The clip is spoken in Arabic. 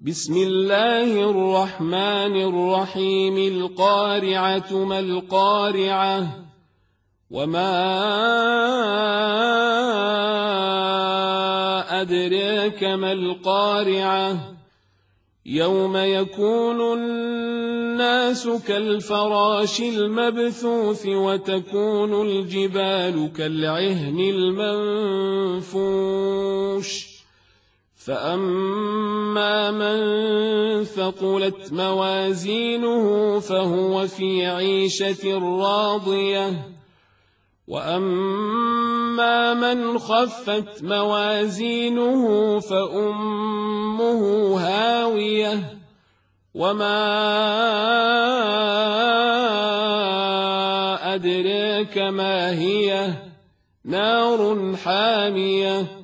بسم الله الرحمن الرحيم. القارعة ما القارعة وما أدراك ما القارعة يوم يكون الناس كالفراش المبثوث وتكون الجبال كالعهن المنفوش فأما من ثقلت موازينه فهو في عيشة راضية وأما من خفت موازينه فأمه هاوية وما أدراك ما هي نار حامية